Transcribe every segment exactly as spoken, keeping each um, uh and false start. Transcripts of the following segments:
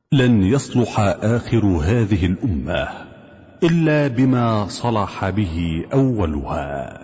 لن يصلح آخر هذه الأمة إلا بما صلح به أولها.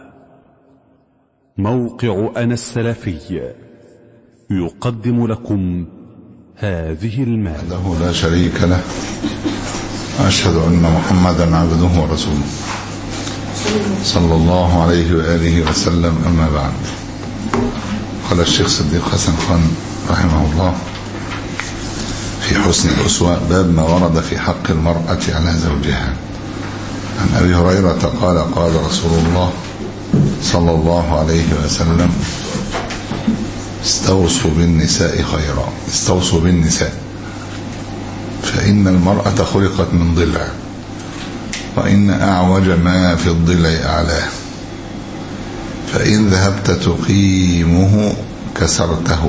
موقع أنا السلفي يقدم لكم هذه المادة. وحده لا شريك له، أشهد أن محمدا عبده ورسوله صلى الله عليه وآله وسلم. أما بعد، قال الشيخ صديق حسن خان رحمه الله في حسن الأسوة: باب ما ورد في حق المرأة على زوجها. عن أبي هريرة قال: قال رسول الله صلى الله عليه وسلم: استوصوا بالنساء خيرا. استوصوا بالنساء فإن المرأة خلقت من ضلع، وإن أعوج ما في الضلع أعلاه، فإن ذهبت تقيمه كسرته،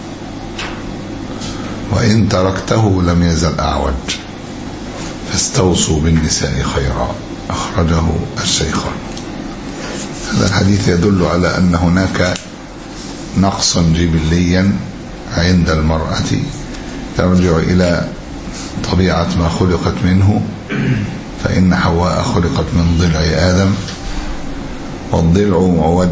وإن تركته لم يزل أعوج، فاستوصوا بالنساء خيرا. أخرجه الشيخان. هذا الحديث يدل على أن هناك نقصا جبليا عند المرأة ترجع إلى طبيعة ما خلقت منه، فإن حواء خلقت من ضلع آدم، والضلع معوج،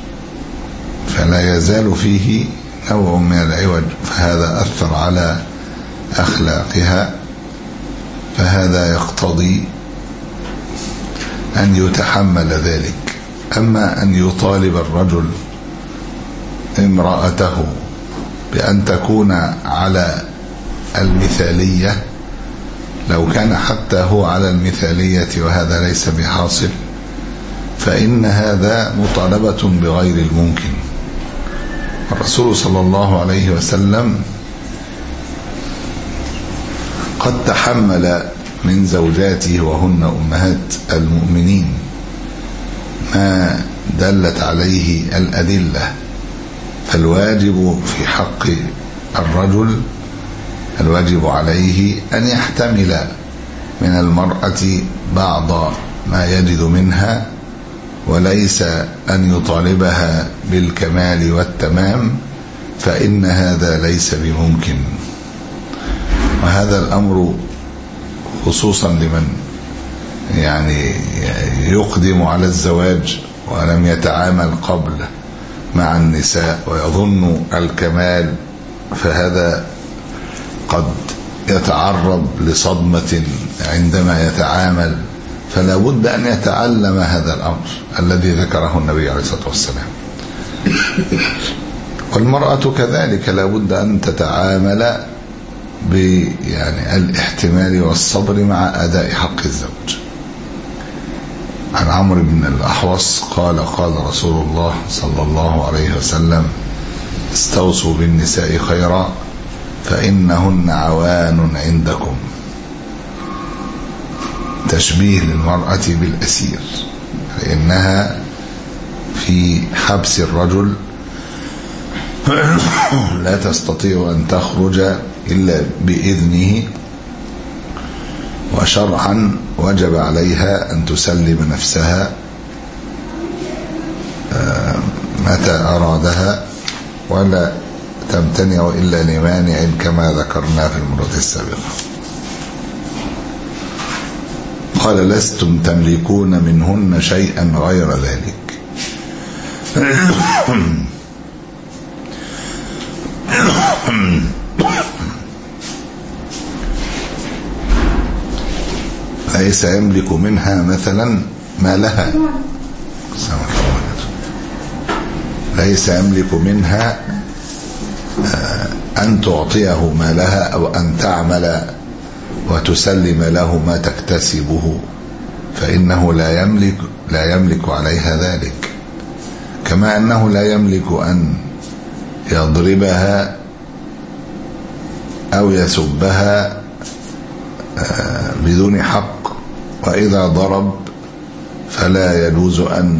فلا يزال فيه نوع من العوج، فهذا أثر على أخلاقها، فهذا يقتضي أن يتحمل ذلك. أما أن يطالب الرجل امرأته بأن تكون على المثالية، لو كان حتى هو على المثالية وهذا ليس بحاصل، فإن هذا مطالبة بغير الممكن. الرسول صلى الله عليه وسلم قد تحمل من زوجاته وهن أمهات المؤمنين ما دلت عليه الأدلة، فالواجب في حق الرجل الواجب عليه أن يحتمل من المرأة بعض ما يجد منها، وليس أن يطالبها بالكمال والتمام، فإن هذا ليس بممكن. وهذا الأمر خصوصا لمن يعني يقدم على الزواج ولم يتعامل قبل مع النساء ويظن الكمال، فهذا قد يتعرض لصدمة عندما يتعامل، فلا بد أن يتعلم هذا الأمر الذي ذكره النبي عليه الصلاة والسلام. والمرأة كذلك لا بد أن تتعامل يعني الاحتمال والصبر مع أداء حق الزوج. عن عمرو بن الأحوص قال: قال رسول الله صلى الله عليه وسلم: استوصوا بالنساء خيرا فإنهن عوان عندكم. تشبيه للمرأة بالأسير، لأنها في حبس الرجل لا تستطيع أن تخرج إلا بإذنه، وشرعا وجب عليها أن تسلم نفسها متى أرادها، ولا تمتنع إلا لمانع كما ذكرنا في المرة السابقة. قال: لستم تملكون منهن شيئا غير ذلك. ليس يملك منها مثلا ما لها، ليس يملك منها أن تعطيه ما لها أو أن تعمل وتسلم له ما تكتسبه، فإنه لا يملك لا يملك عليها ذلك. كما أنه لا يملك أن يضربها أو يسبها بدون حق، وإذا ضرب فلا يجوز أن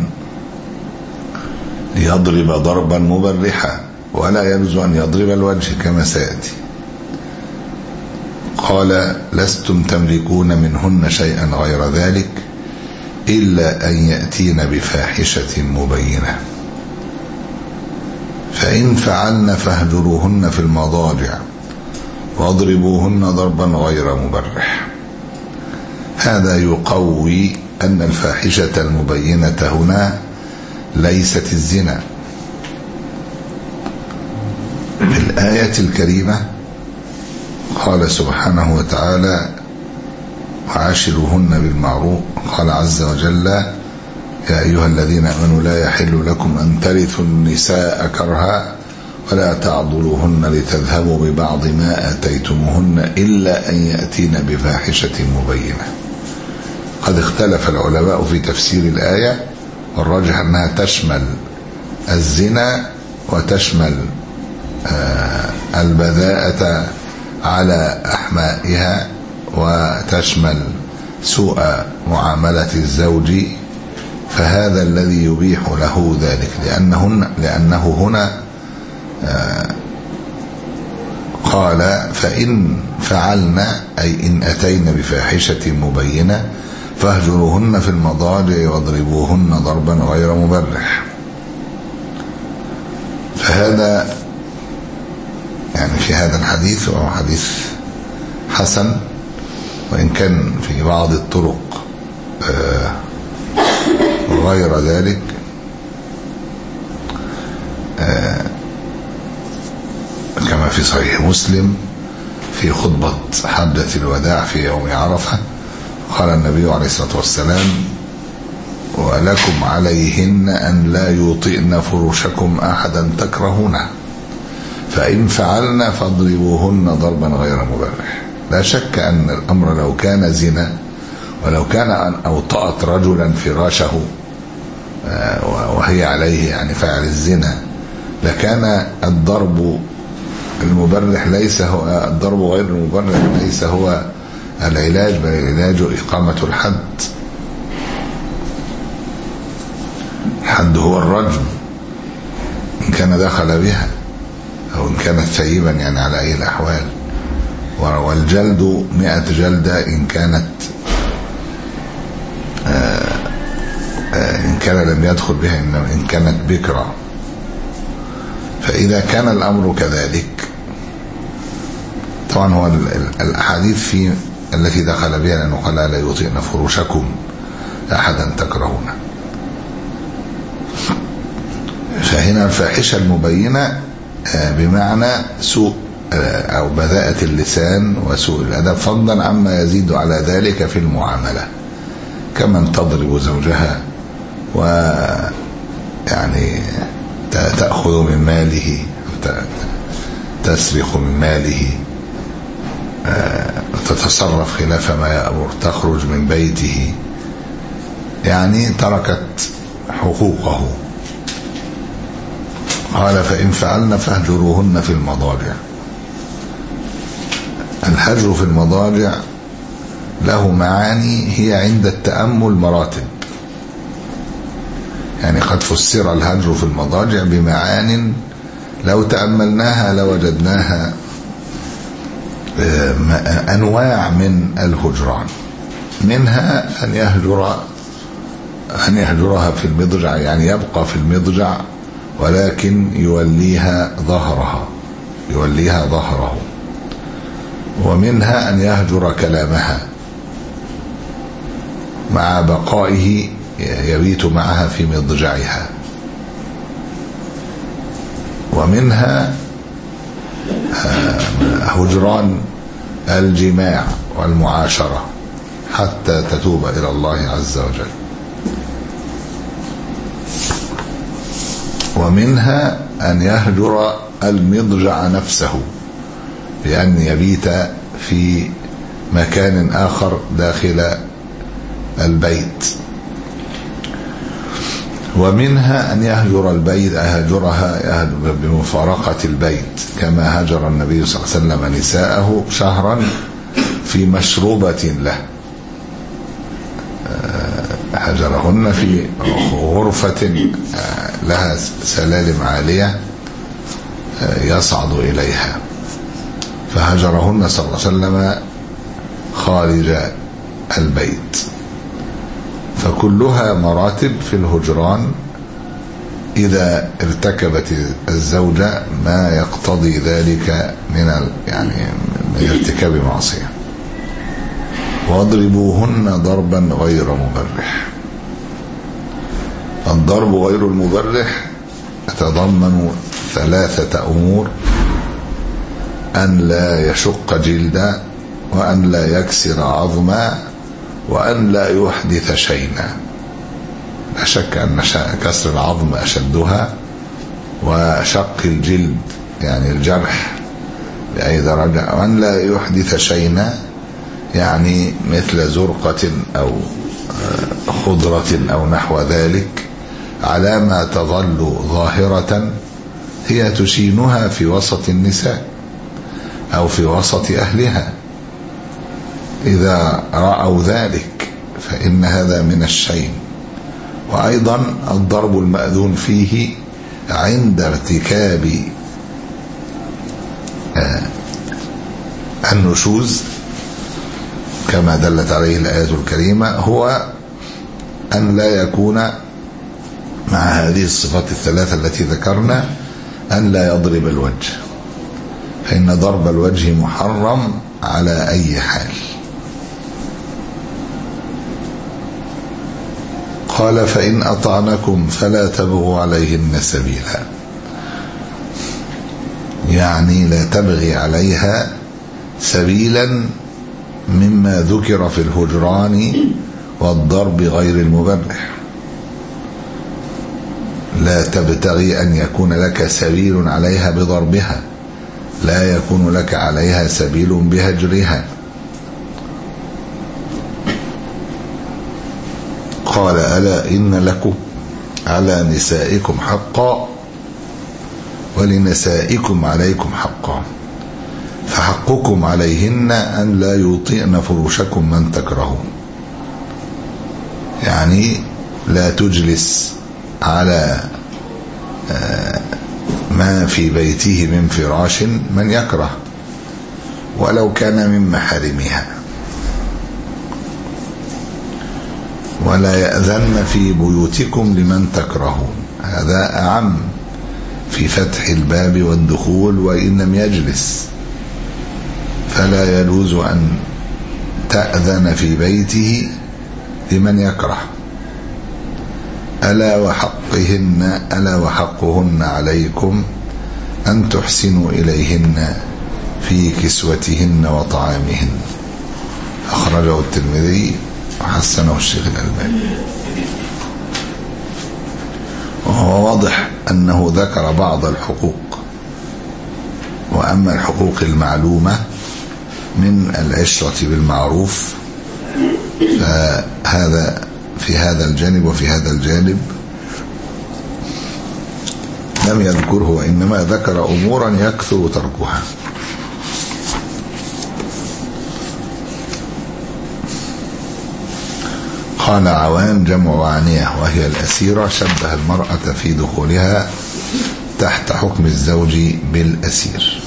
يضرب ضربا مبرحا، ولا يجوز أن يضرب الوجه كما سيأتي. قال: لستم تملكون منهن شيئا غير ذلك إلا أن يأتين بفاحشة مبينة، فإن فعلن فاهجروهن في المضاجع واضربوهن ضربا غير مبرح. هذا يقوي أن الفاحشة المبينة هنا ليست الزنا. في الآية الكريمة قال سبحانه وتعالى: وعاشروهن بالمعروف. قال عز وجل: يا أيها الذين آمنوا لا يحل لكم أن ترثوا النساء كرها ولا تعضلوهن لتذهبوا ببعض ما آتيتموهن إلا أن يأتين بفاحشة مبينة. قد اختلف العلماء في تفسير الآية، والراجح أنها تشمل الزنا وتشمل البذاءة على أحمائها وتشمل سوء معاملة الزوج، فهذا الذي يبيح له ذلك، لأنه, لأنه هنا قال: فإن فعلنا، أي إن أتينا بفاحشة مبينة فاهجروهن في المضاجع واضربوهن ضربا غير مبرح. فهذا يعني في هذا الحديث، وهو حديث حسن، وإن كان في بعض الطرق غير ذلك، كما في صحيح مسلم في خطبة حجة الوداع في يوم عرفة، قال النبي عليه الصلاة والسلام: ولكم عليهن أن لا يطئن فرشكم أحدا تكرهونه، فإن فعلنا فاضربوهن ضربا غير مبرح. لا شك أن الأمر لو كان زنا، ولو كان أن أوطأت رجلا فراشه وهي عليه يعني فعل الزنا، لكان الضرب المبرح ليس هو الضرب غير المبرح ليس هو العلاج، بل العلاج إقامة الحد. الحد هو الرجم إن كان دخل بها، أو إن كانت ثيبا، يعني على أي الأحوال، والجلد مئة جلدة إن كانت إن كان لم يدخل بها، إن كانت بكرة. فإذا كان الأمر كذلك، طبعا هو الأحاديث في التي دخل بها لأنه قال: لا يطئن فرشكم أحدا تكرهونه. فهنا الفاحشة المبينة بمعنى سوء أو بذاءة اللسان وسوء الأدب، فضلا عما يزيد على ذلك في المعاملة، كمن تضرب زوجها ويعني تأخذ من ماله، تسرق من ماله، تتصرف خلاف ما يأمر، تخرج من بيته، يعني تركت حقوقه. قال: فإن فعلنا فاهجروهن في المضاجع. الهجر في المضاجع له معاني هي عند التأمل مراتب، يعني قد فسر الهجر في المضاجع بمعان لو تأملناها لوجدناها أنواع من الهجران. منها أن يهجر أن يهجرها في المضجع، يعني يبقى في المضجع ولكن يوليها ظهرها يوليها ظهره. ومنها أن يهجر كلامها مع بقائه يبيت معها في مضجعها. ومنها هجران الجماع والمعاشرة حتى تتوب إلى الله عز وجل. ومنها أن يهجر المضجع نفسه بأن يبيت في مكان آخر داخل البيت. ومنها أن يهجر البيت هجرها بمفارقة البيت، كما هجر النبي صلى الله عليه وسلم نساءه شهرا في مشروبة له، هجرهن في غرفة لها سلالم عالية يصعد إليها، فهجرهن صلى الله عليه وسلم خارج البيت. فكلها مراتب في الهجران إذا ارتكبت الزوجة ما يقتضي ذلك من يعني من ارتكاب معصية. واضربوهن ضربا غير مبرح. الضرب غير المبرح يتضمن ثلاثة أمور: أن لا يشق جلدا، وأن لا يكسر عظما، وأن لا يحدث شيئا. لا شك أن كسر العظم أشدها، وشق الجلد يعني الجرح بأي درجة، وأن لا يحدث شيئا يعني مثل زرقة أو خضرة أو نحو ذلك، على ما تظل ظاهرة هي تشينها في وسط النساء أو في وسط أهلها. إذا رأوا ذلك فإن هذا من الشين. وأيضا الضرب المأذون فيه عند ارتكاب النشوز كما دلت عليه الآية الكريمة هو أن لا يكون مع هذه الصفات الثلاثة التي ذكرنا أن لا يضرب الوجه، فإن ضرب الوجه محرم على أي حال. قال: فإن أطعنكم فلا تبغوا عليهن سبيلا، يعني لا تبغي عليها سبيلا مما ذكر في الهجران والضرب غير المبرح. لا تبتغي أن يكون لك سبيل عليها بضربها، لا يكون لك عليها سبيل بهجرها. قال: ألا إن لكم على نسائكم حقا ولنسائكم عليكم حقا، فحقكم عليهن أن لا يطيعن فروشكم من تكرهون، يعني لا تجلس على ما في بيته من فراش من يكره ولو كان من محارمها، ولا يأذن في بيوتكم لمن تكرهون. هذا أعم في فتح الباب والدخول، وإن لم يجلس فلا يجوز أن تأذن في بيته لمن يكره. ألا وحقهن ألا وحقهن عليكم أن تحسنوا إليهن في كسوتهن وطعامهن. أخرجه الترمذي وحسنه الشيخ الألباني. وهو واضح أنه ذكر بعض الحقوق، وأما الحقوق المعلومة من العشرة بالمعروف فهذا في هذا الجانب، وفي هذا الجانب لم يذكره، وإنما ذكر أمورا يكثر تركها. قال: عوان جمع عانية، وهي الأسيرة. شبه المرأة في دخولها تحت حكم الزوج بالأسير.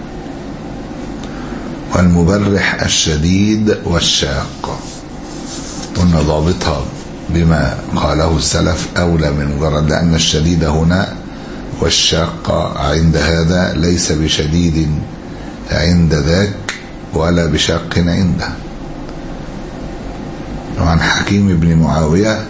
والمبرح الشديد والشاق، قلنا ضابطها بما قاله السلف أولى من مجرد، لأن الشديد هنا والشاق عند هذا ليس بشديد عند ذاك ولا بشاق عنده. وعن حكيم بن معاوية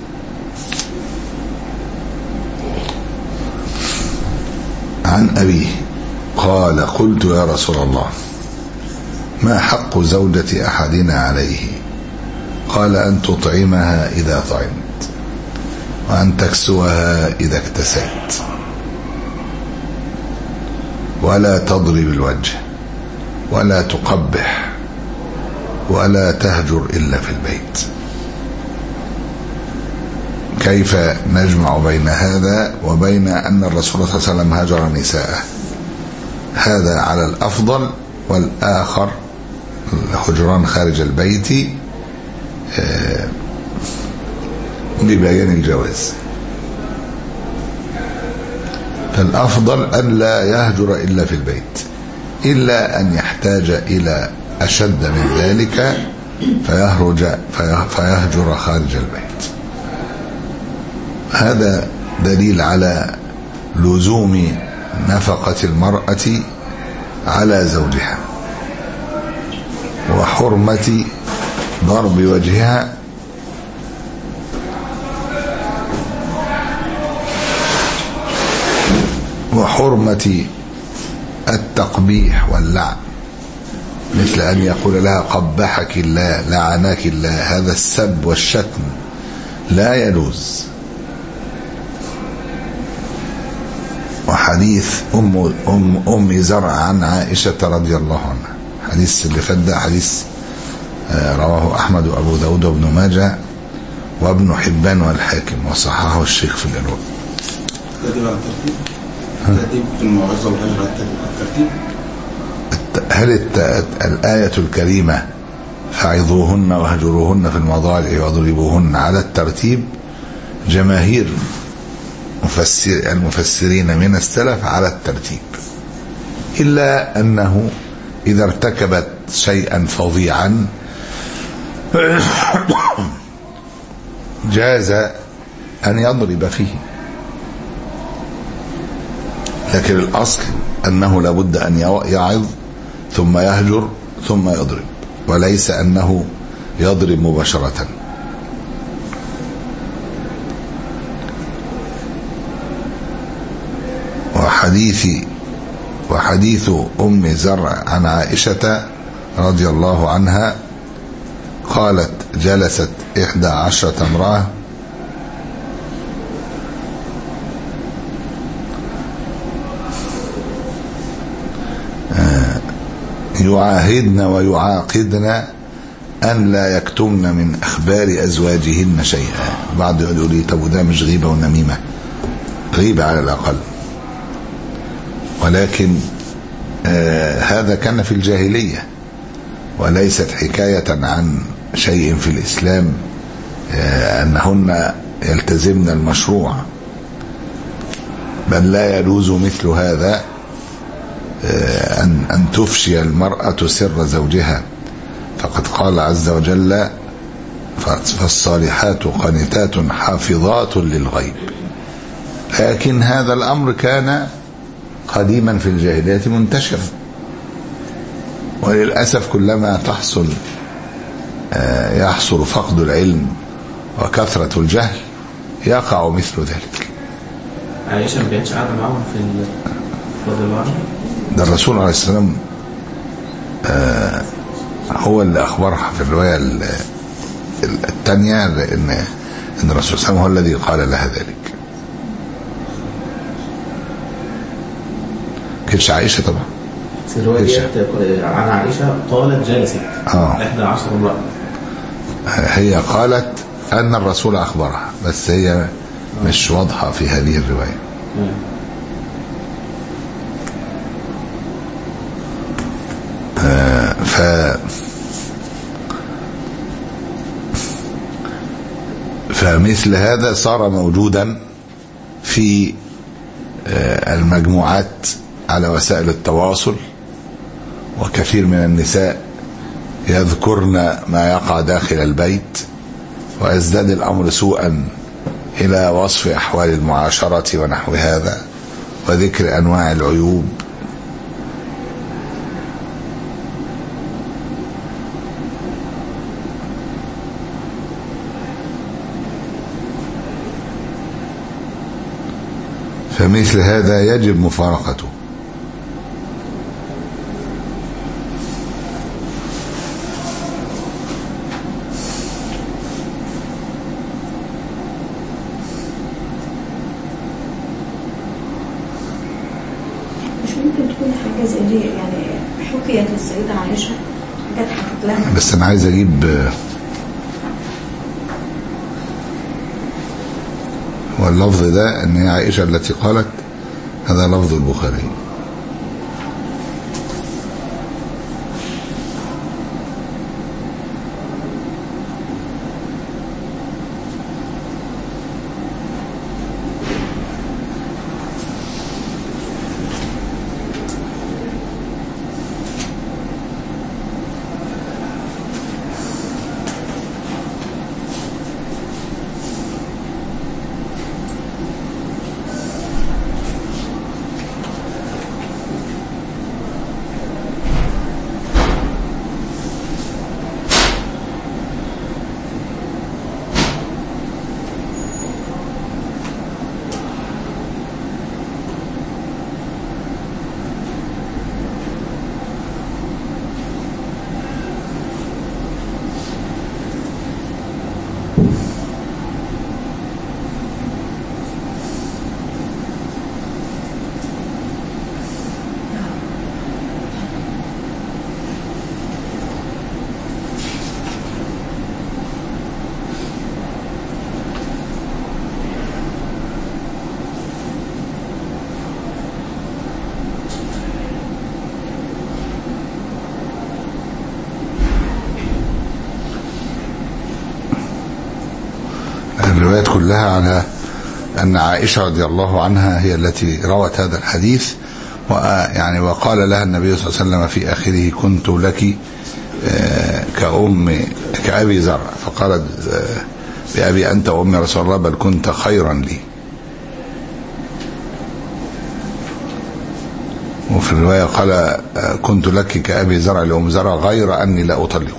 عن أبيه قال: قلت يا رسول الله ما حق زوجة أحدنا عليه؟ قال: أن تطعمها إذا طعمت، وأن تكسوها إذا اكتسيت، ولا تضرب الوجه، ولا تقبح، ولا تهجر إلا في البيت. كيف نجمع بين هذا وبين أن الرسول صلى الله عليه وسلم هجر نساءه؟ هذا على الأفضل، والآخر الهجران خارج البيت لبيان الجواز. فالأفضل أن لا يهجر إلا في البيت، إلا أن يحتاج إلى أشد من ذلك فيهرج فيهجر خارج البيت. هذا دليل على لزوم نفقة المرأة على زوجها، وحرمة ضرب وجهها وحرمة التقبيح واللعن، مثل أن يقول لها قبحك الله، لعنك الله. هذا السب والشتم لا يجوز. وحديث أم, أم, أم زرع عن عائشة رضي الله عنها، حديث اللي فات حديث رواه أحمد وأبو داود وابن ماجه وابن حبان والحاكم وصححه الشيخ في الإرواء. الترتيب في الموعظة والهجرة الترتيب. هل الآية الكريمة فعظوهن وهجروهن في المضاجع واضربوهن على الترتيب؟ جماهير مفسر المفسرين من السلف على الترتيب، إلا أنه إذا ارتكبت شيئا فظيعا جاز أن يضرب فيه، لكن الأصل أنه لابد أن يعظ ثم يهجر ثم يضرب، وليس أنه يضرب مباشرة. وحديث وحديث أم زرع عن عائشة رضي الله عنها قالت جلست إحدى عشرة امرأة يعاهدن ويعاقدن أن لا يكتمن من أخبار أزواجهن شيئا. بعض يقولوا لي طب وده مش غيبة ونميمة؟ غيبة على الأقل، ولكن آه هذا كان في الجاهلية وليست حكاية عن شيء في الإسلام، آه أنهن يلتزمن المشروع، بل لا يجوز مثل هذا آه أن, أن تفشي المرأة سر زوجها، فقد قال عز وجل فالصالحات قانتات حافظات للغيب. لكن هذا الأمر كان قديما في الجاهلية منتشرا، وللأسف كلما تحصل يحصل فقد العلم وكثرة الجهل يقع مثل ذلك. عائشة ما كانتش قاعدة معاهم في رضي الله عنها؟ ده الرسول عليه السلام هو اللي أخبرها في الرواية الثانية إن إن الرسول صلى الله عليه وسلم هو الذي قال لها ذلك. كانتش عائشة طبعا. في الرواية ديت عن عائشة قالت جلست إحدى عشر امرأة. هي قالت أن الرسول أخبرها، بس هي آه. مش واضحة في هذه الرواية. آه ف فمثل هذا صار موجودا في آه المجموعات على وسائل التواصل، وكثير من النساء يذكرن ما يقع داخل البيت، ويزداد الأمر سوءا إلى وصف أحوال المعاشرة ونحو هذا، وذكر أنواع العيوب. فمثل هذا يجب مفارقته. مش ممكن تكون حاجة زي دي يعني حكيت للسيدة عائشة حاجات حكت لها؟ بس أنا عايز أجيب واللفظ ده ان هي عائشة التي قالت، هذا لفظ البخاري. الروايات كلها على أن عائشة رضي الله عنها هي التي روت هذا الحديث، ويعني وقال لها النبي صلى الله عليه وسلم في آخره: كنت لك كأم كأبي زرع، فقالت: بأبي أنت وأمي رسول الله، بل كنت خيرا لي. وفي الرواية قال: كنت لك كأبي زرع لأم زرع غير أني لا أطلقك.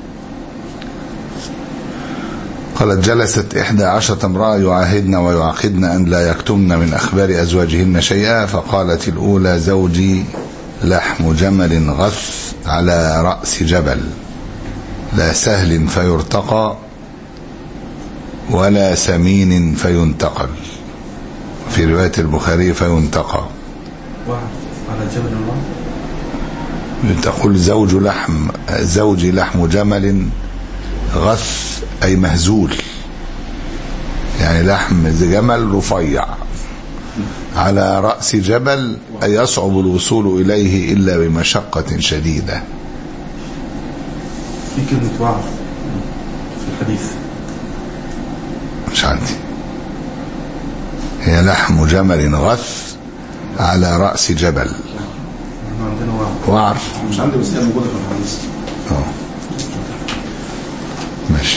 قالت: جلست إحدى عشرة امرأة يعاهدن ويعقدن أن لا يكتمن من أخبار أزواجهن شيئا، فقالت الأولى: زوجي لحم جمل غث على رأس جبل، لا سهل فيرتقى ولا سمين فينتقل. في رواية البخاري فينتقى. على جبل الله تقول: زوج لحم زوجي لحم جمل غث أي مهزول، يعني لحم جمل رفيع على رأس جبل، أي يصعب الوصول إليه إلا بمشقة شديدة. في كلمة وعر في الحديث مش عندي. هي لحم جمل غث على رأس جبل. عندنا وعر. وعر مش عندي، بس هي موجودة في الحديث. اه ماشي.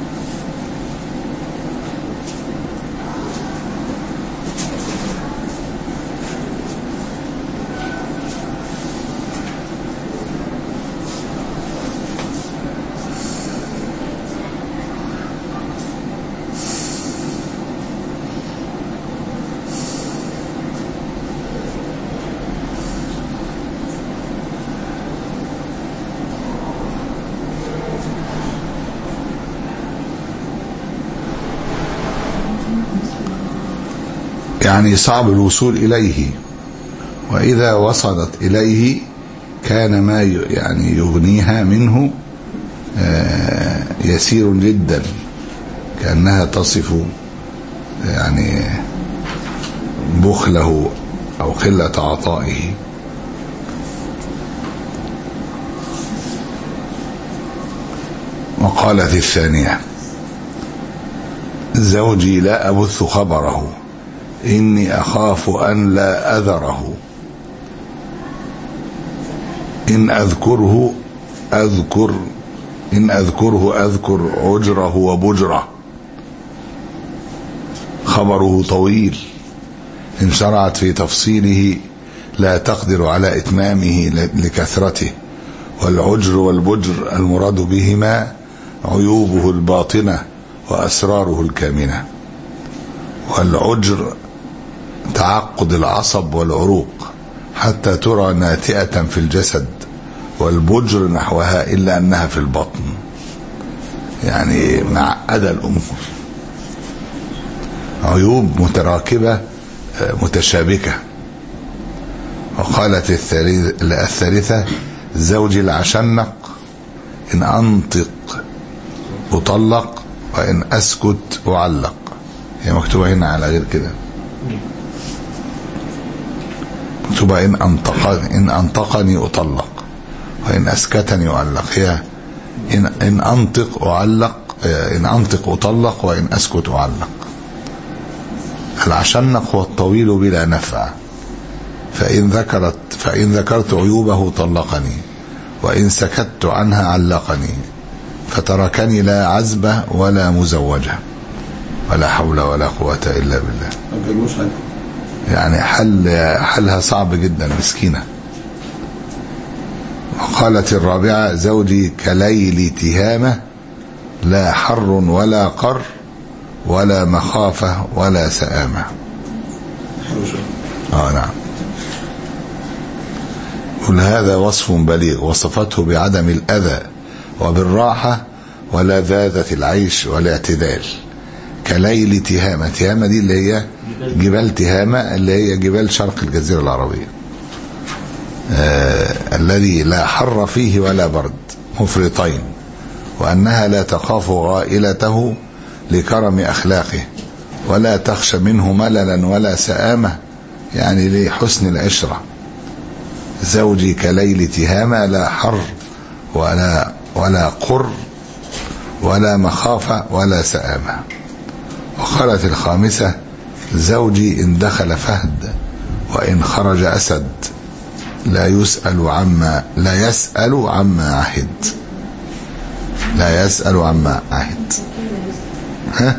يعني صعب الوصول إليه، وإذا وصلت إليه كان ما يعني يغنيها منه يسير جدا، كأنها تصف يعني بخله أو قلة عطائه. وقالت الثانية: زوجي لا أبث خبره، إني أخاف أن لا أذره، إن أذكره أذكر إن أذكره أذكر عجره وبجره، خبره طويل، إن شرعت في تفصيله لا تقدر على إتمامه لكثرته، والعجر والبجر المراد بهما عيوبه الباطنة وأسراره الكامنة. والعجر تعقد العصب والعروق حتى ترى ناتئة في الجسد، والبجر نحوها إلا أنها في البطن، يعني معقدة الأمور، عيوب متراكبة متشابكة. وقالت الثالثة: زوجي العشنق، إن أنطق أطلق وإن أسكت أعلق. هي مكتوبة هنا على غير كده، مكتوبة إن أنطقني إن أنطقني أطلق وإن أسكتني أعلق. هي إن إن أنطق أعلق، إن أنطق أطلق وإن أسكت أعلق. العشنق هو الطويل بلا نفع، فإن ذكرت فإن ذكرت عيوبه طلقني، وإن سكت عنها علقني، فتركني لا عزبة ولا مزوجة، ولا حول ولا قوة إلا بالله. يعني حل حلها صعب جدا، مسكينة. وقالت الرابعة: زوجي كليل تهامة، لا حر ولا قر ولا مخافة ولا سآمة. آه نعم. كل هذا وصف بليغ، وصفته بعدم الأذى وبالراحة ولذاذة العيش والاعتدال. كليل تهامة، تهامة دي اللي هي جبال تهامة، اللي هي جبال شرق الجزيرة العربية، آه الذي لا حر فيه ولا برد، مفرطين، وأنها لا تخاف غائلته لكرم أخلاقه، ولا تخشى منه مللا ولا سآمة، يعني لحسن العشرة. زوجي كليل تهامة، لا حر ولا ولا قر ولا مخافة ولا سآمة. وقالت الخامسة زوجي إن دخل فهد وإن خرج أسد لا يسأل عما لا يسأل عما عهد لا يسأل عما عهد ها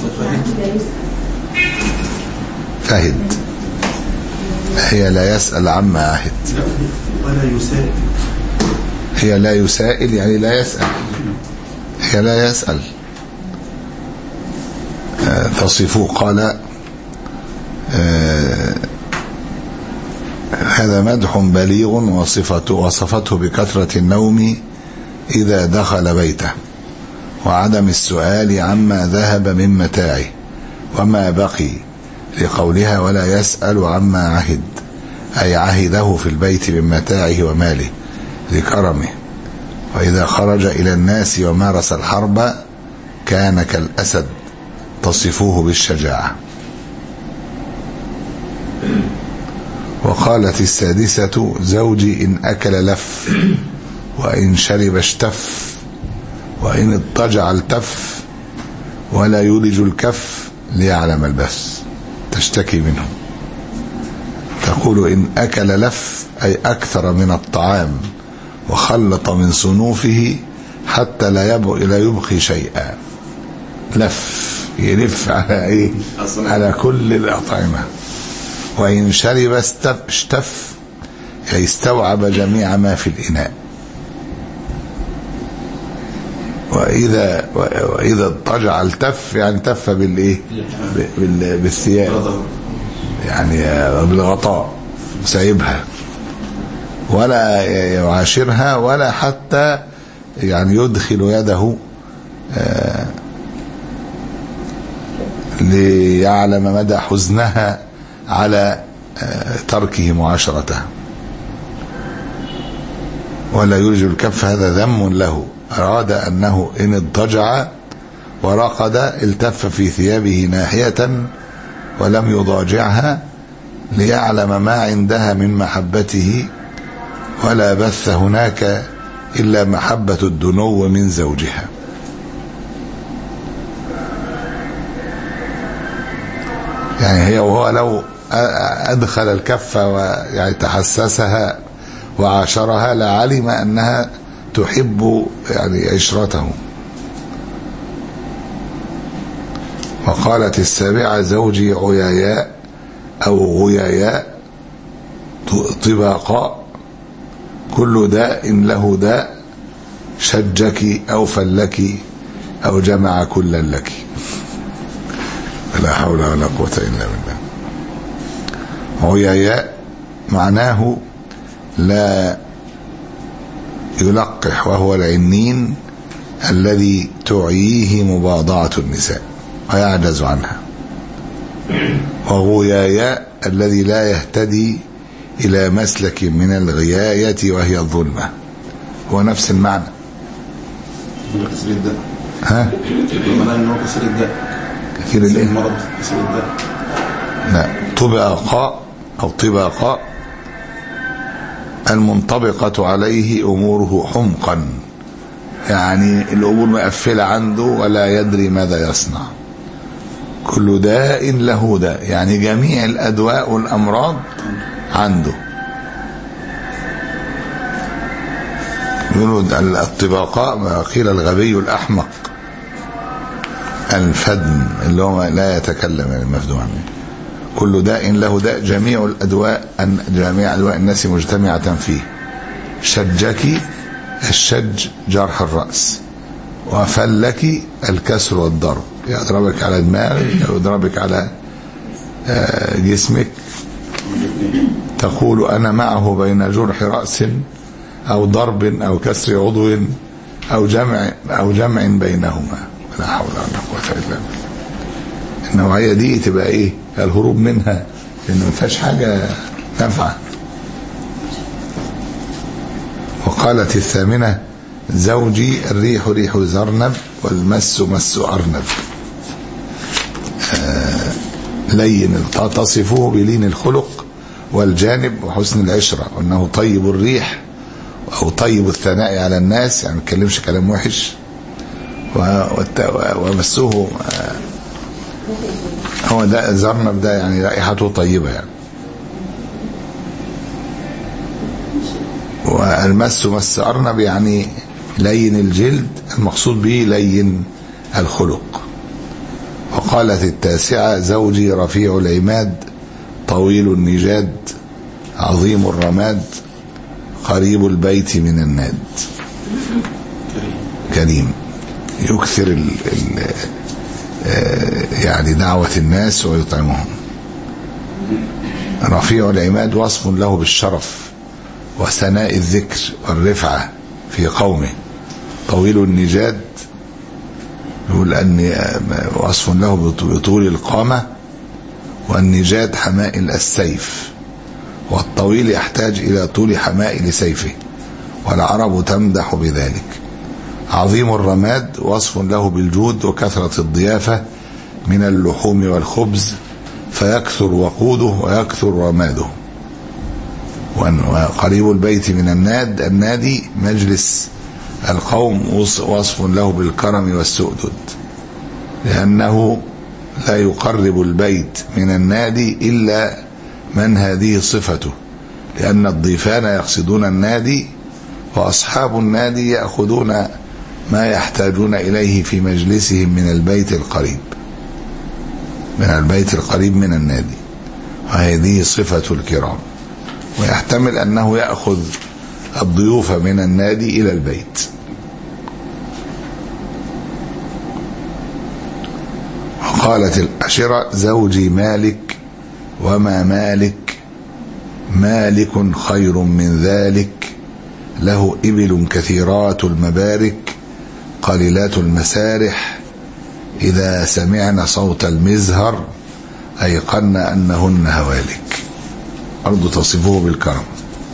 فهد هي لا يسأل عما عهد ولا يسائل هي لا يسائل يعني لا يسأل هي لا يسأل آه تصفه قال آه هذا مدح بليغ وصفته وصفته بكثرة النوم إذا دخل بيته وعدم السؤال عما ذهب من متاعه وما بقي لقولها ولا يسأل عما عهد أي عهده في البيت من متاعه وماله لكرمه. وإذا خرج إلى الناس ومارس الحرب كان كالأسد تصفوه بالشجاعة. وقالت السادسة زوجي إن أكل لف وإن شرب اشتف وإن اضطجع التف ولا يولج الكف ليعلم البث تشتكي منه. تقول إن أكل لف أي أكثر من الطعام وخلط من صنوفه حتى لا يبقي, لا يبقي شيئا. لف يلف على إيه؟ على كل الأطعمة. وإن شرب استف اشتف أي استوعب جميع ما في الإناء. وإذا وإذا اضطجع التف يعني تف بالإيه؟ بالثياب يعني بالغطاء سايبها ولا يعاشرها ولا حتى يعني يدخل يده آه ليعلم مدى حزنها على آه تركه معاشرتها. ولا يرجو الكف هذا ذم له. أراد أنه إن اضطجع ورقد التف في ثيابه ناحية ولم يضاجعها ليعلم ما عندها من محبته ولا بث هناك إلا محبة الدنو من زوجها. يعني هي وهو لو أدخل الكف ويعني تحسسها وعاشرها لعلم أنها تحب يعني عشرته. وقالت السابعة زوجي عياياء أو غياياء طباقاء كل داء له داء شجك أو فلك أو جمع كلا لك. لا حول ولا قوة إلا بالله. عياياء معناه لا يلقح وهو العنين الذي تعييه مباضعة النساء ويعجز عنها. وغياياء الذي لا يهتدي إلى مسلك من الغياية وهي الظلمة. هو نفس المعنى. كثير الداء. ها؟ المعنى أنه كثير الداء. كثير الإيه؟ المرض كثير الداء. لا طبقاء أو طبقاء المنطبقة عليه أموره حمقا يعني الأمور مقفلة عنده ولا يدري ماذا يصنع. كل داء له داء يعني جميع الأدواء والأمراض عنده. يقولوا الطبقاء ما قيل الغبي الأحمق الفدن اللي هو لا يتكلم المفدوع عنه. كل داء له داء جميع الأدواء جميع أدواء الناس مجتمعة فيه. شجك الشج جرح الرأس وفلك الكسر والضرب يضربك على دماغك أو يضربك على جسمك. تقول أنا معه بين جرح رأس أو ضرب أو كسر عضو أو جمع أو جمع بينهما. لا حول ولا قوة إلا بالله. النوعية دي تبقى إيه؟ الهروب منها لأنه ما فيهاش حاجة نافعة. وقالت الثامنة زوجي الريح ريح زرنب والمس مس أرنب. آه لين تصفه بلين الخلق والجانب وحسن العشرة وأنه طيب الريح أو طيب الثناء على الناس يعني ما يتكلمش كلام وحش. ومسه هو ده زرنب ده يعني رائحته طيبة يعني. والمس مس أرنب يعني لين الجلد، المقصود به لين الخلق. وقالت التاسعة زوجي رفيع العماد طويل النجاد عظيم الرماد قريب البيت من الناد. كريم يكثر ال ال يعني دعوة الناس ويطعمهم. رفيع العماد وصف له بالشرف وثناء الذكر والرفعة في قومه. طويل النجاد يقول أن وصف له بطول القامة، والنجاد حمائل السيف، والطويل يحتاج إلى طول حمائل سيفه، والعرب تمدح بذلك. عظيم الرماد وصف له بالجود وكثرة الضيافة من اللحوم والخبز، فيكثر وقوده ويكثر رماده. وقريب البيت من الناد، النادي مجلس القوم، وصف له بالكرم والسؤدد، لأنه لا يقرب البيت من النادي إلا من هذه صفته، لأن الضيفان يقصدون النادي، وأصحاب النادي يأخذون ما يحتاجون إليه في مجلسهم من البيت القريب من البيت القريب من النادي، وهذه صفة الكرام. ويحتمل أنه يأخذ الضيوف من النادي إلى البيت. وقالت العشرة زوجي مالك وما مالك مالك خير من ذلك، له إبل كثيرات المبارك قليلات المسارح، إذا سمعن صوت المزهر أيقن أنهن هوالك. أرض تصفه بالكرم.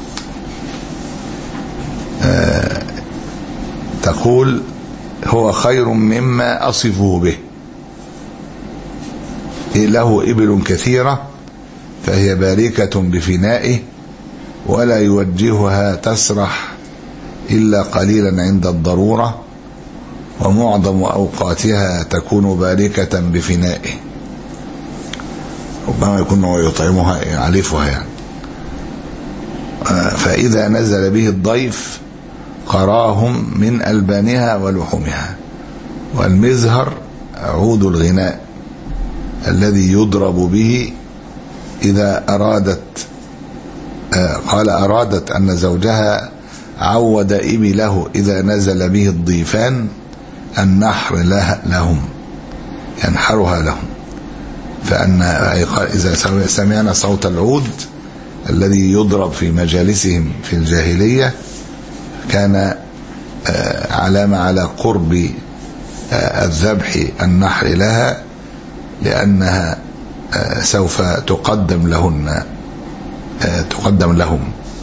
آه تقول هو خير مما أصفه به. له إبل كثيرة فهي باركة بفنائه، ولا يوجهها تسرح إلا قليلا عند الضرورة، ومعظم أوقاتها تكون باركة بفنائه، ربما يكون يطعمها يعلفها يعني. فإذا نزل به الضيف قراهم من ألبانها ولحومها. والمزهر عود الغناء الذي يضرب به إذا أرادت قال أرادت أن زوجها عود إبله إذا نزل به الضيفان النحر لهم، ينحرها لهم. فأن إذا سمعنا صوت العود الذي يضرب في مجالسهم في الجاهلية كان علامة على قرب الذبح النحر لها، لأنها سوف تقدم لهن تقدم لهم.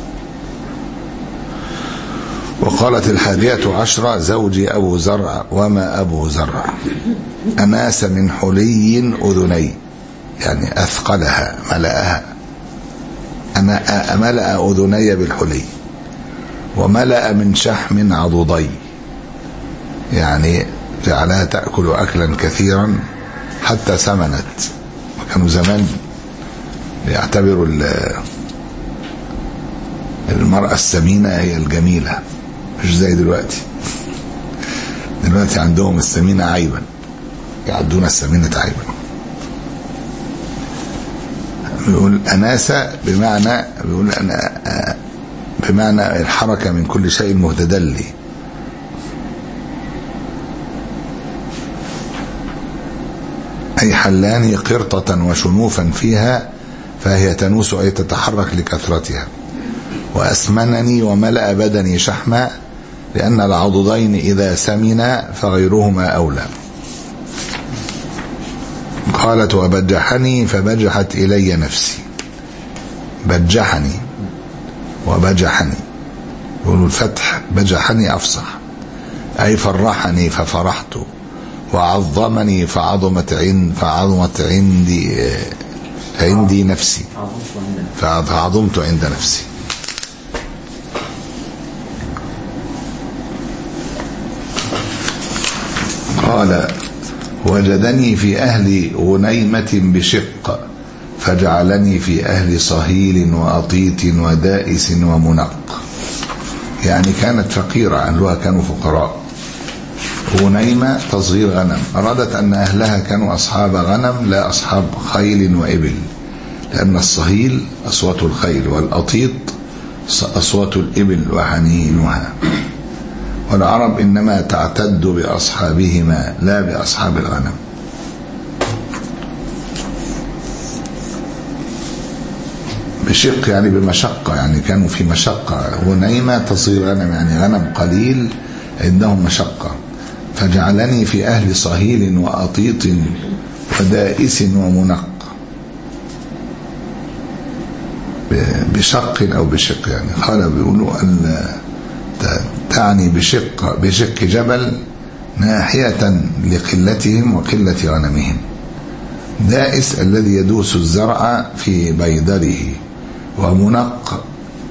وقالت الحادية عشرة زوجي أبو زرع وما أبو زرع، أناس من حلي أذني، يعني أثقلها ملأها، أنا ملأ أذني بالحلي، وملأ من شحم عضدي، يعني جعلها تأكل أكلا كثيرا حتى سمنت. وكانوا زمان يعتبروا المرأة السمينة هي الجميلة، مش زي دلوقتي. دلوقتي عندهم السمينة عيبا، يعدون السمينة عيبا. بيقول أناسة بمعنى بيقول أنا بمعنى الحركة من كل شيء مهتدلي. أي حلاني قرطة وشنوفا فيها، فهي تنوس أي تتحرك لكثرتها. وأسمنني وملأ بدني شحما، لأن العضدين إذا سمنا فغيرهما أولى. قالت وبجحني فبجحت إلي نفسي. بجحني وبجحني، يقولوا الفتح بجحني أفصح، أي فرحني ففرحت، وعظمني فعظمت عند فعظمت عندي عندي نفسي فعظمت عند نفسي. قال وجدني في أهل غنيمة بشق فجعلني في أهل صهيل وأطيط ودائس ومنق. يعني كانت فقيرة، أهلها كانوا فقراء. غنيمة تصغير غنم، أرادت أن أهلها كانوا أصحاب غنم لا أصحاب خيل وإبل، لأن الصهيل أصوات الخيل والأطيط أصوات الإبل وحنينها، والعرب إنما تعتد بأصحابهما لا بأصحاب الغنم. بشق يعني بمشقة، يعني كانوا في مشقة. غنيمة تصغير غنم يعني غنم قليل عندهم مشقة. فجعلني في أهل صهيل وأطيط ودائس ومنق. بشق أو بشق يعني قال بيقولوا أن تعني بشق بشق جبل ناحية لقلتهم وقلة غنمهم. دائس الذي يدوس الزرع في بيدره، ومنق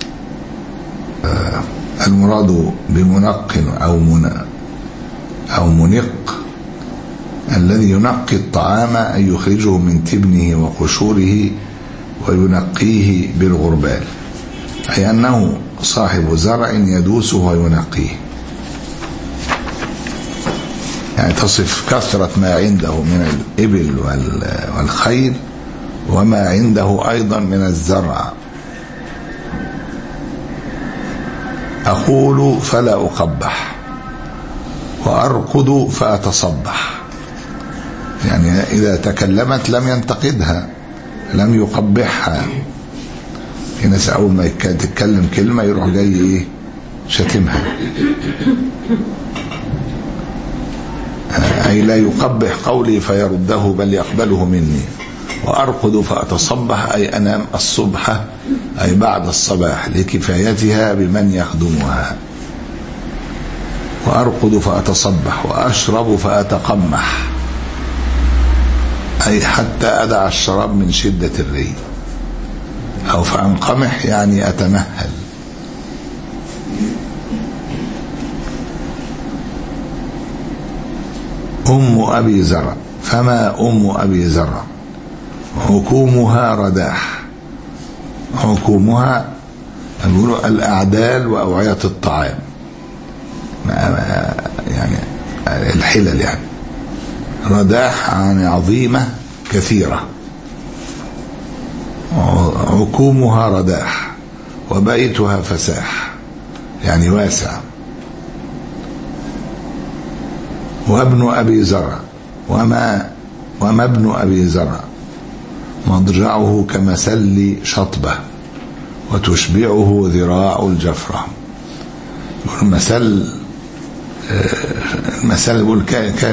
المراد بمنق أو منق أو منق الذي ينقي الطعام أي يخرجه من تبنه وقشوره وينقيه بالغربال، أي أنه صاحب زرع يدوسه وينقيه. يعني تصف كثرة ما عنده من الإبل والخيل وما عنده أيضا من الزرع. أقول فلا أقبح وأرقد فأتصبح. يعني إذا تكلمت لم ينتقدها، لم يقبحها. في ناس أول ما تتكلم كلمة يروح جاي إيه شتمها، أي لا يقبح قولي فيرده بل يقبله مني. وأرقد فأتصبح أي أنام الصبح أي بعد الصباح لكفايتها بمن يخدمها. وأرقد فأتصبح. وأشرب فأتقمح أي حتى أدع الشراب من شدة الري. أو فأنقمح يعني أتمهل. أم أبي زرع. فما أم أبي زرع؟ حكومها رداح. حكومها يقولوا الأعدال وأوعية الطعام، يعني الحلل. يعني رداح يعني عظيمة كثيرة. حكومها رداح. وبيتها فساح يعني واسع. وابن أبي زرع. وما وما ابن أبي زرع؟ مضجعه كمسل شطبة وتشبعه ذراع الجفرة. المسل المسل يقول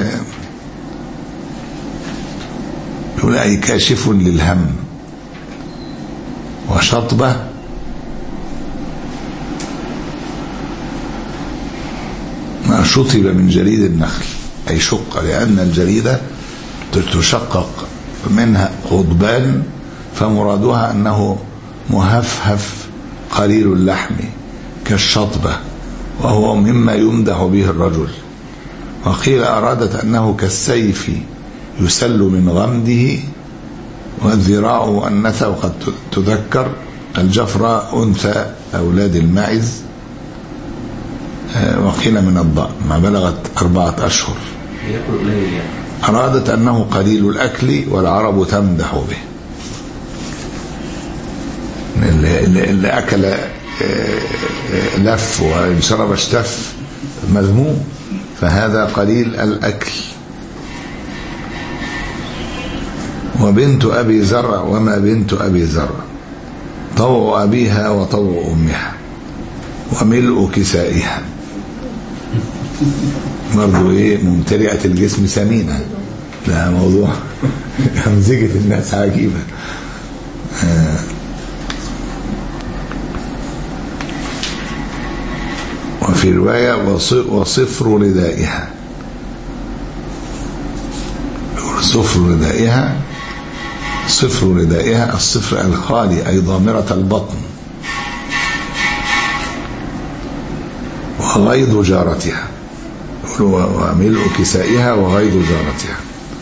يقول أي كاشف للهم. وشطبة ما شطب من جريد النخل أي شق، لأن الجريدة تشقق منها قضبان، فمرادها أنه مهفهف قليل اللحم كالشطبة، وهو مما يمدح به الرجل. وقيل أرادت أنه كالسيف يسل من غمده. والذراع مؤنثة وقد تذكر. الجفرة أنثى أولاد الماعز. وقيل من الضأن ما بلغت أربعة أشهر. أرادت أنه قليل الأكل والعرب تمدح به. اللي أكل لف وإن شرب اشتف مذموم، فهذا قليل الأكل. وبنت أبي زرع. وما بنت أبي زرع؟ طوع أبيها وطوع أمها وملء كسائها. برضو إيه ممتلئة الجسم سمينة. لا موضوع همزجة الناس عجيبة. آه. وفي رواية وصفر ردائها. صفر ردائها. صفر ردائها الصفر الخالي أي ضامرة البطن. وغيض جارتها. وملء كسائها وغيض جارتها.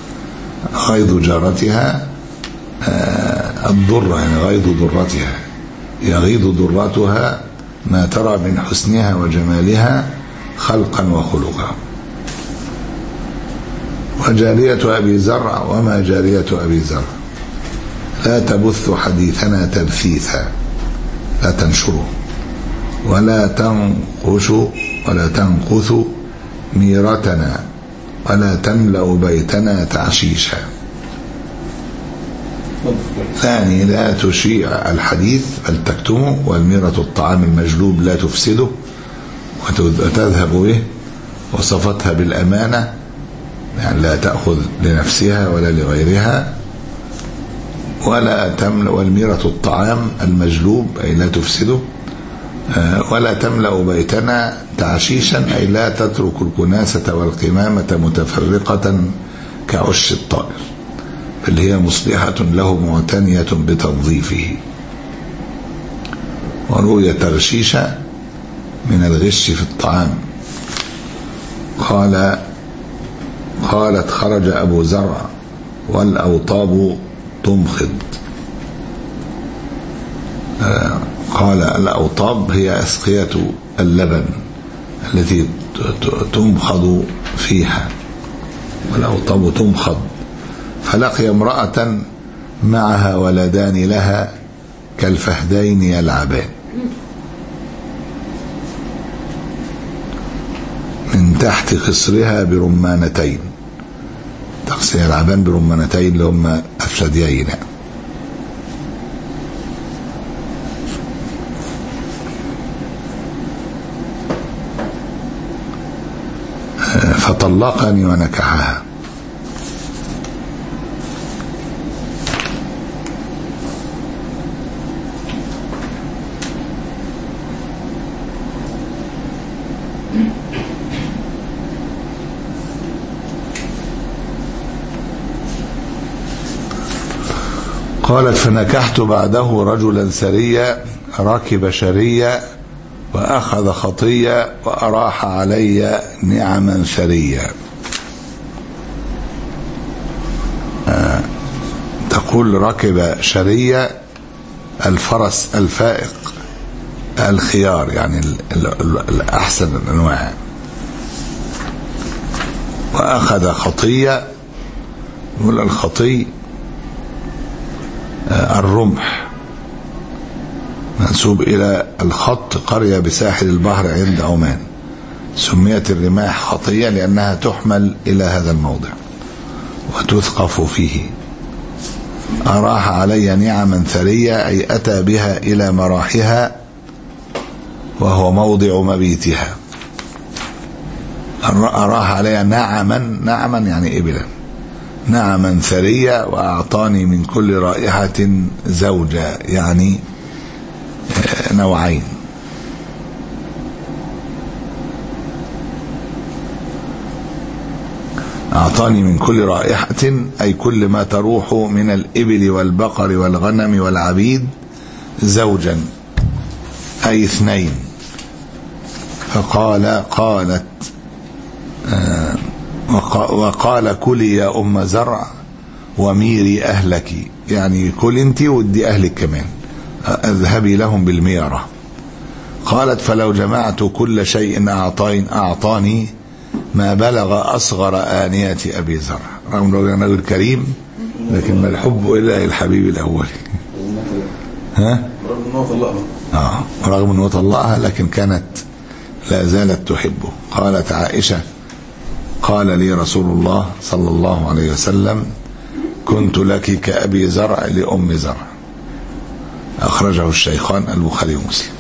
غيظ جارتها الضر، يعني غيظ ضرتها، يغيظ ضرتها ما ترى من حسنها وجمالها خلقا وخلقا. وجارية أبي زرع، وما جارية أبي زرع، لا تبث حديثنا تبثيثا، لا تنشره، ولا تنقش ولا تنقث ميرتنا، ولا تملأ بيتنا تعشيشا. ثاني لا تشيع الحديث بل تكتمه، والميرة الطعام المجلوب لا تفسده وتذهب به، وصفتها بالأمانة، يعني لا تأخذ لنفسها ولا لغيرها. ولا تملأ، والميرة الطعام المجلوب أي لا تفسده. ولا تملأ بيتنا تعشيشا أي لا تترك الكناسة والقمامة متفرقة كعش الطائر، بل هي مصلحة له معتنية بتنظيفه. وروي تغشيش من الغش في الطعام. قال قالت خرج أبو زرع والأوطاب تمخض. قال الأوطاب هي أسقية اللبن التي تمخض فيها، والأوطاب تمخض. فلقي امرأة معها ولدان لها كالفهدين يلعبان من تحت قصرها برمانتين، تقصي يلعبان برمانتين اللي هم الثديين. فطلقني ونكحها. قالت فنكحت بعده رجلا سريا ركب شريا وأخذ خطية وأراح علي نعما ثريا. آه تقول ركب شريا الفرس الفائق الخيار، يعني الأحسن الأنواع. وأخذ خطية، يقول الخطي آه الرمح، منسوب إلى الخط، قرية بساحل البحر عند عمان. سميت الرماح خطية لأنها تحمل إلى هذا الموضع وتثقف فيه. أراح علي نعما ثريا أي أتى بها إلى مراحها وهو موضع مبيتها. أراح علي نعما، نعما يعني إبلا، نعما ثريا. وأعطاني من كل رائحة زوجة، يعني نوعين. أعطاني من كل رائحة أي كل ما تروح من الإبل والبقر والغنم والعبيد زوجا أي اثنين. فقال قالت آه وقال كلي يا أم زرع وميري أهلك، يعني كل انت ودي أهلك كمان، اذهبي لهم بالميرة. قالت فلو جمعت كل شيء أعطين أعطاني ما بلغ أصغر آنية أبي زرع. رغم أنه رجل كريم لكن ما الحب إلا الحبيب الأول. ها؟ رغم أنه طلقها. آه رغم أنه طلقها لكن كانت لا زالت تحبه. قالت عائشة قال لي رسول الله صلى الله عليه وسلم كنت لك كأبي زرع لأم زرع. أخرجه الشيخان البخاري ومسلم.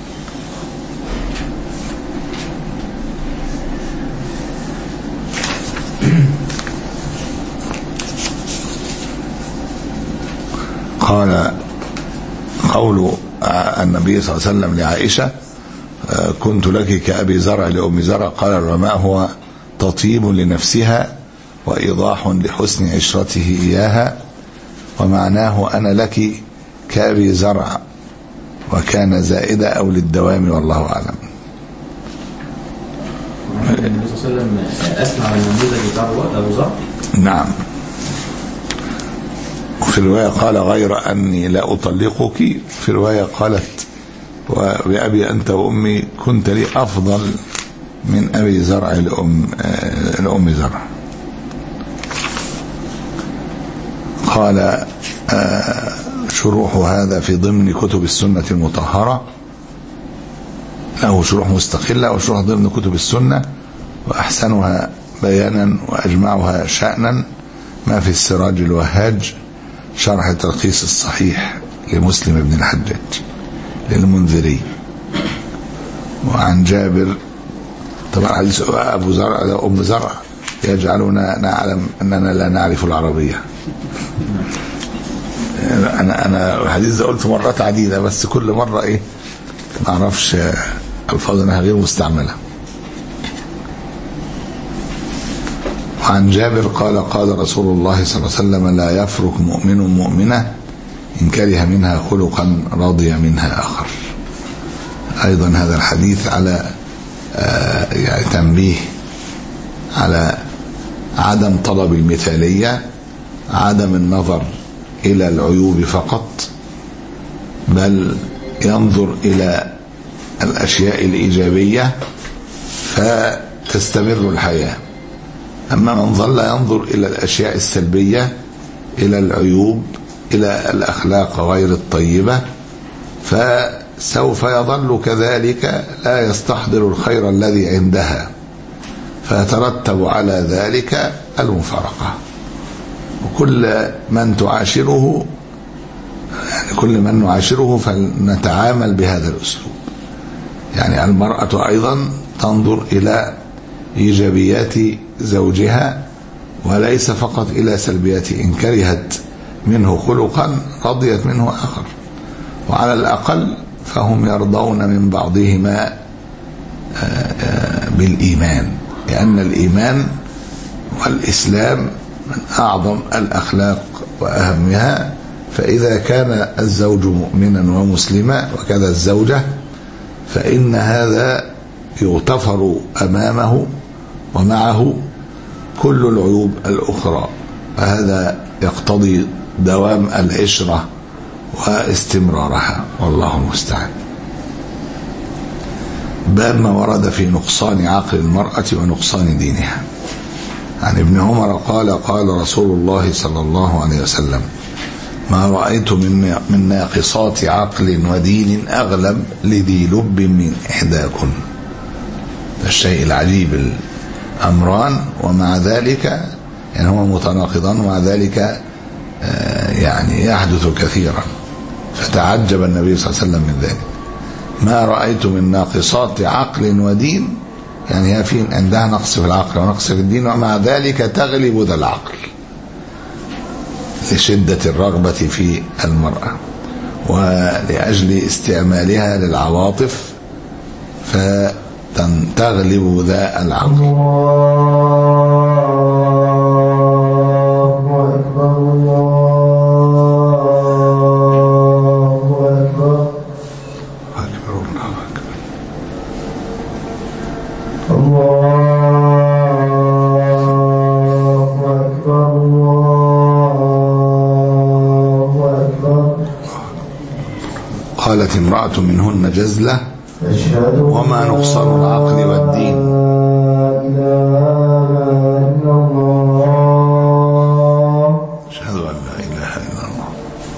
قال قول النبي صلى الله عليه وسلم لعائشة كنت لك كأبي زرع لأم زرع، قال العلماء هو تطيب لنفسها وإيضاح لحسن عشرته إياها، ومعناه أنا لك كأبي زرع، وكان زائدة أو للدوام والله أعلم. النبي صلى الله عليه وسلم أسمع النموذج بتاع أبو زرع. نعم. وفي رواية قال غير أني لا أطلقك، في رواية قالت وبأبي أنت وأمي كنت لي أفضل من أبي زرع لأم, لأم زرع. قال شروح هذا في ضمن كتب السنة المطهرة، له شروح مستقلة وشروح ضمن كتب السنة، وأحسنها بيانا وأجمعها شأنا ما في السراج الوهاج شرح تلخيص الصحيح لمسلم بن الحجاج للمنذري. وعن جابر، طبعا حديث أبو زرع أم زرع يجعلنا نعلم أننا لا نعرف العربية. أنا أنا الحديث ده قلت مرات عديدة، بس كل مرة إيه ما أعرفش ألفاظ أنها غير مستعملة. وعن جابر قال قال رسول الله صلى الله عليه وسلم لا يفرق مؤمن مؤمنة إن كره منها خلقا رضي منها آخر. أيضا هذا الحديث على يعني تنبيه على عدم طلب المثالية، عدم النظر إلى العيوب فقط، بل ينظر إلى الأشياء الإيجابية فتستمر الحياة. أما من ظل ينظر إلى الأشياء السلبية، إلى العيوب، إلى الأخلاق غير الطيبة، فسوف يظل كذلك لا يستحضر الخير الذي عندها، فيترتب على ذلك المفارقة. وكل من تعاشره يعني كل من نعاشره فلنتعامل بهذا الأسلوب. يعني المرأة أيضا تنظر إلى إيجابيات زوجها وليس فقط إلى سلبياته. إن كرهت منه خلقا رضيت منه آخر، وعلى الأقل فهم يرضون من بعضهما بالإيمان، لأن الإيمان والإسلام من أعظم الأخلاق وأهمها. فإذا كان الزوج مؤمنا ومسلما وكذا الزوجة، فإن هذا يغتفر أمامه ومعه كل العيوب الأخرى، فهذا يقتضي دوام العشرة واستمرارها، والله المستعان. باب ما ورد في نقصان عقل المرأة ونقصان دينها. عن ابن عمر قال قال رسول الله صلى الله عليه وسلم ما رأيت من من ناقصات عقل ودين أغلب لذي لب من إحداكن. الشيء العجيب الأمران، ومع ذلك يعني هما متناقضان، ومع ذلك يعني يحدث كثيرا، فتعجب النبي صلى الله عليه وسلم من ذلك. ما رأيت من ناقصات عقل ودين، يعني هي في عندها نقص في العقل ونقص في الدين، ومع ذلك تغلب ذا العقل لشدة الرغبة في المرأة ولأجل استعمالها للعواطف فتغلب ذا العقل. الله أكبر الله أكبر أكبر الله أكبر الله أكبر الله أكبر. قالت امرأة منهن جزلة وما نقصان العقل والدين. أشهد أن لا إله إلا الله.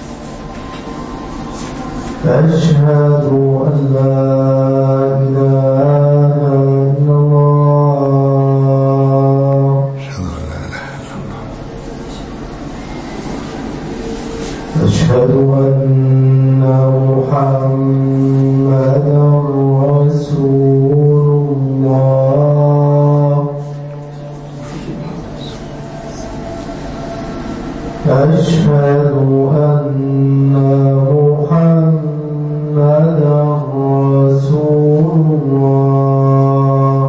أشهد أن لا إله إلا الله. أشهد أن لا إله إلا الله. أشهد أن محمدا رسول الله. أشهد أن محمدا رسول الله.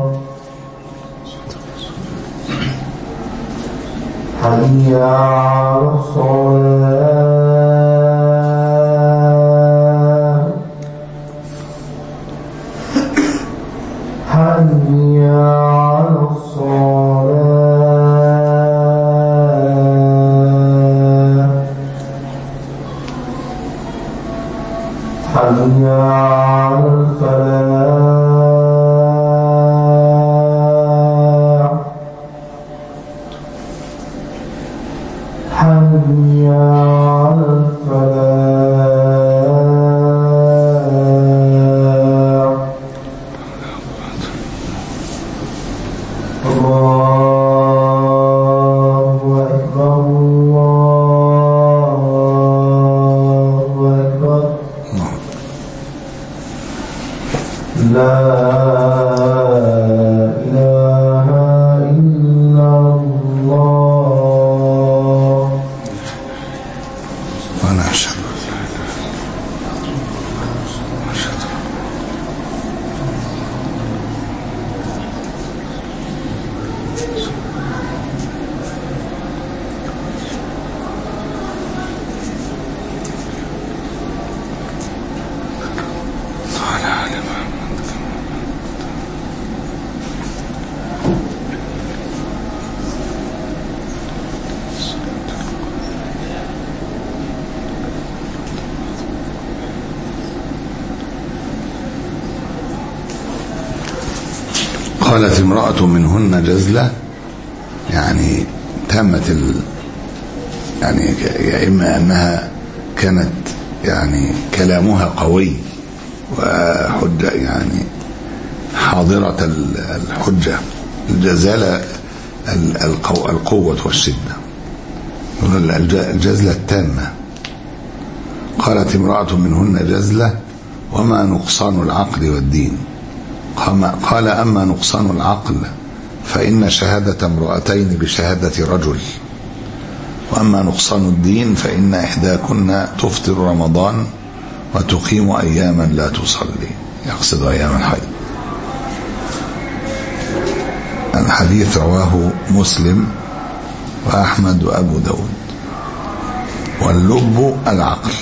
حي على الصلاة. حي على الصلاة. الله أكبر الله أكبر لا إله إلا الله وأنا أشهد قالت امرأة منهن جزلة، يعني تمت ال... يعني يا إما أنها كانت يعني كلامها قوي وحجة، يعني حاضرة الحجة، الجزالة القوة والشدة، الجزلة التامة. قالت امرأة منهن جزلة وما نقصان العقل والدين. قال أما نقصان العقل فإن شهادة امرأتين بشهادة رجل، وأما نقصان الدين فإن إحداكن تفطر رمضان وتقيم أياما لا تصلي، يقصد أيام الحيض. الحديث رواه مسلم وأحمد وأبو داود. واللب العقل.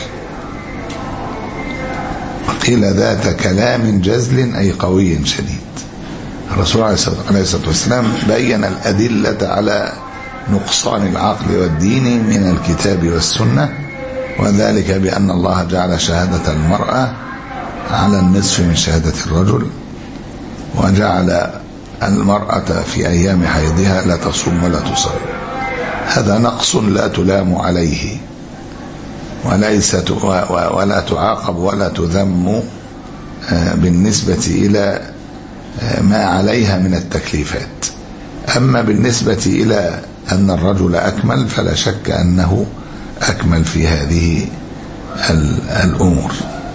وقيل ذات كلام جزل أي قوي شديد. الرسول عليه الصلاة والسلام بين الأدلة على نقصان العقل والدين من الكتاب والسنة، وذلك بأن الله جعل شهادة المرأة على النصف من شهادة الرجل، وجعل المرأة في أيام حيضها لا تصوم ولا تصلي. هذا نقص لا تلام عليه وليس ولا تعاقب ولا تذم بالنسبة إلى ما عليها من التكليفات. أما بالنسبة إلى أن الرجل أكمل فلا شك أنه أكمل في هذه الأمور.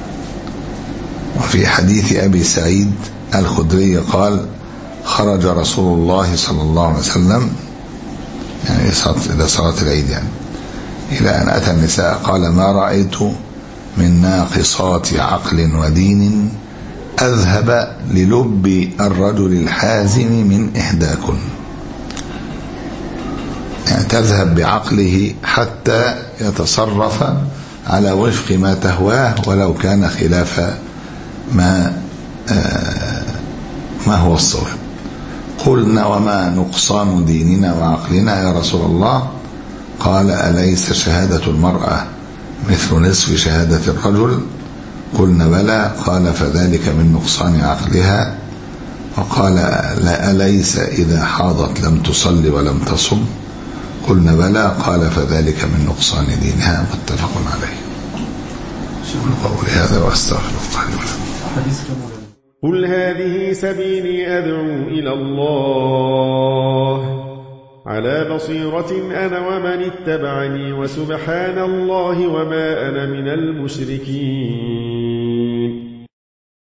وفي حديث أبي سعيد الخدري قال: خرج رسول الله صلى الله عليه وسلم، يعني إلى صلاة العيد، يعني إلى أن أتى النساء قال: ما رأيت من ناقصات عقل ودين أذهب للب الرجل الحازم من إحداكن، يعني تذهب بعقله حتى يتصرف على وفق ما تهواه ولو كان خلاف ما ما هو الصواب. قلنا: وما نقصان ديننا وعقلنا يا رسول الله؟ قال: أليس شهادة المرأة مثل نصف شهادة الرجل؟ قلنا: بلى. قال: فذلك من نقصان عقلها. وقال: لا أليس إذا حاضت لم تصلي ولم تصم؟ قلنا: بلى. قال: فذلك من نقصان دينها. متفق عليه. قولي هذا واستغفر الله لي ولكم. قل هذه سبيلي أدعو إلى الله على بصيرة أنا ومن اتبعني، وسبحان الله وما أنا من المشركين.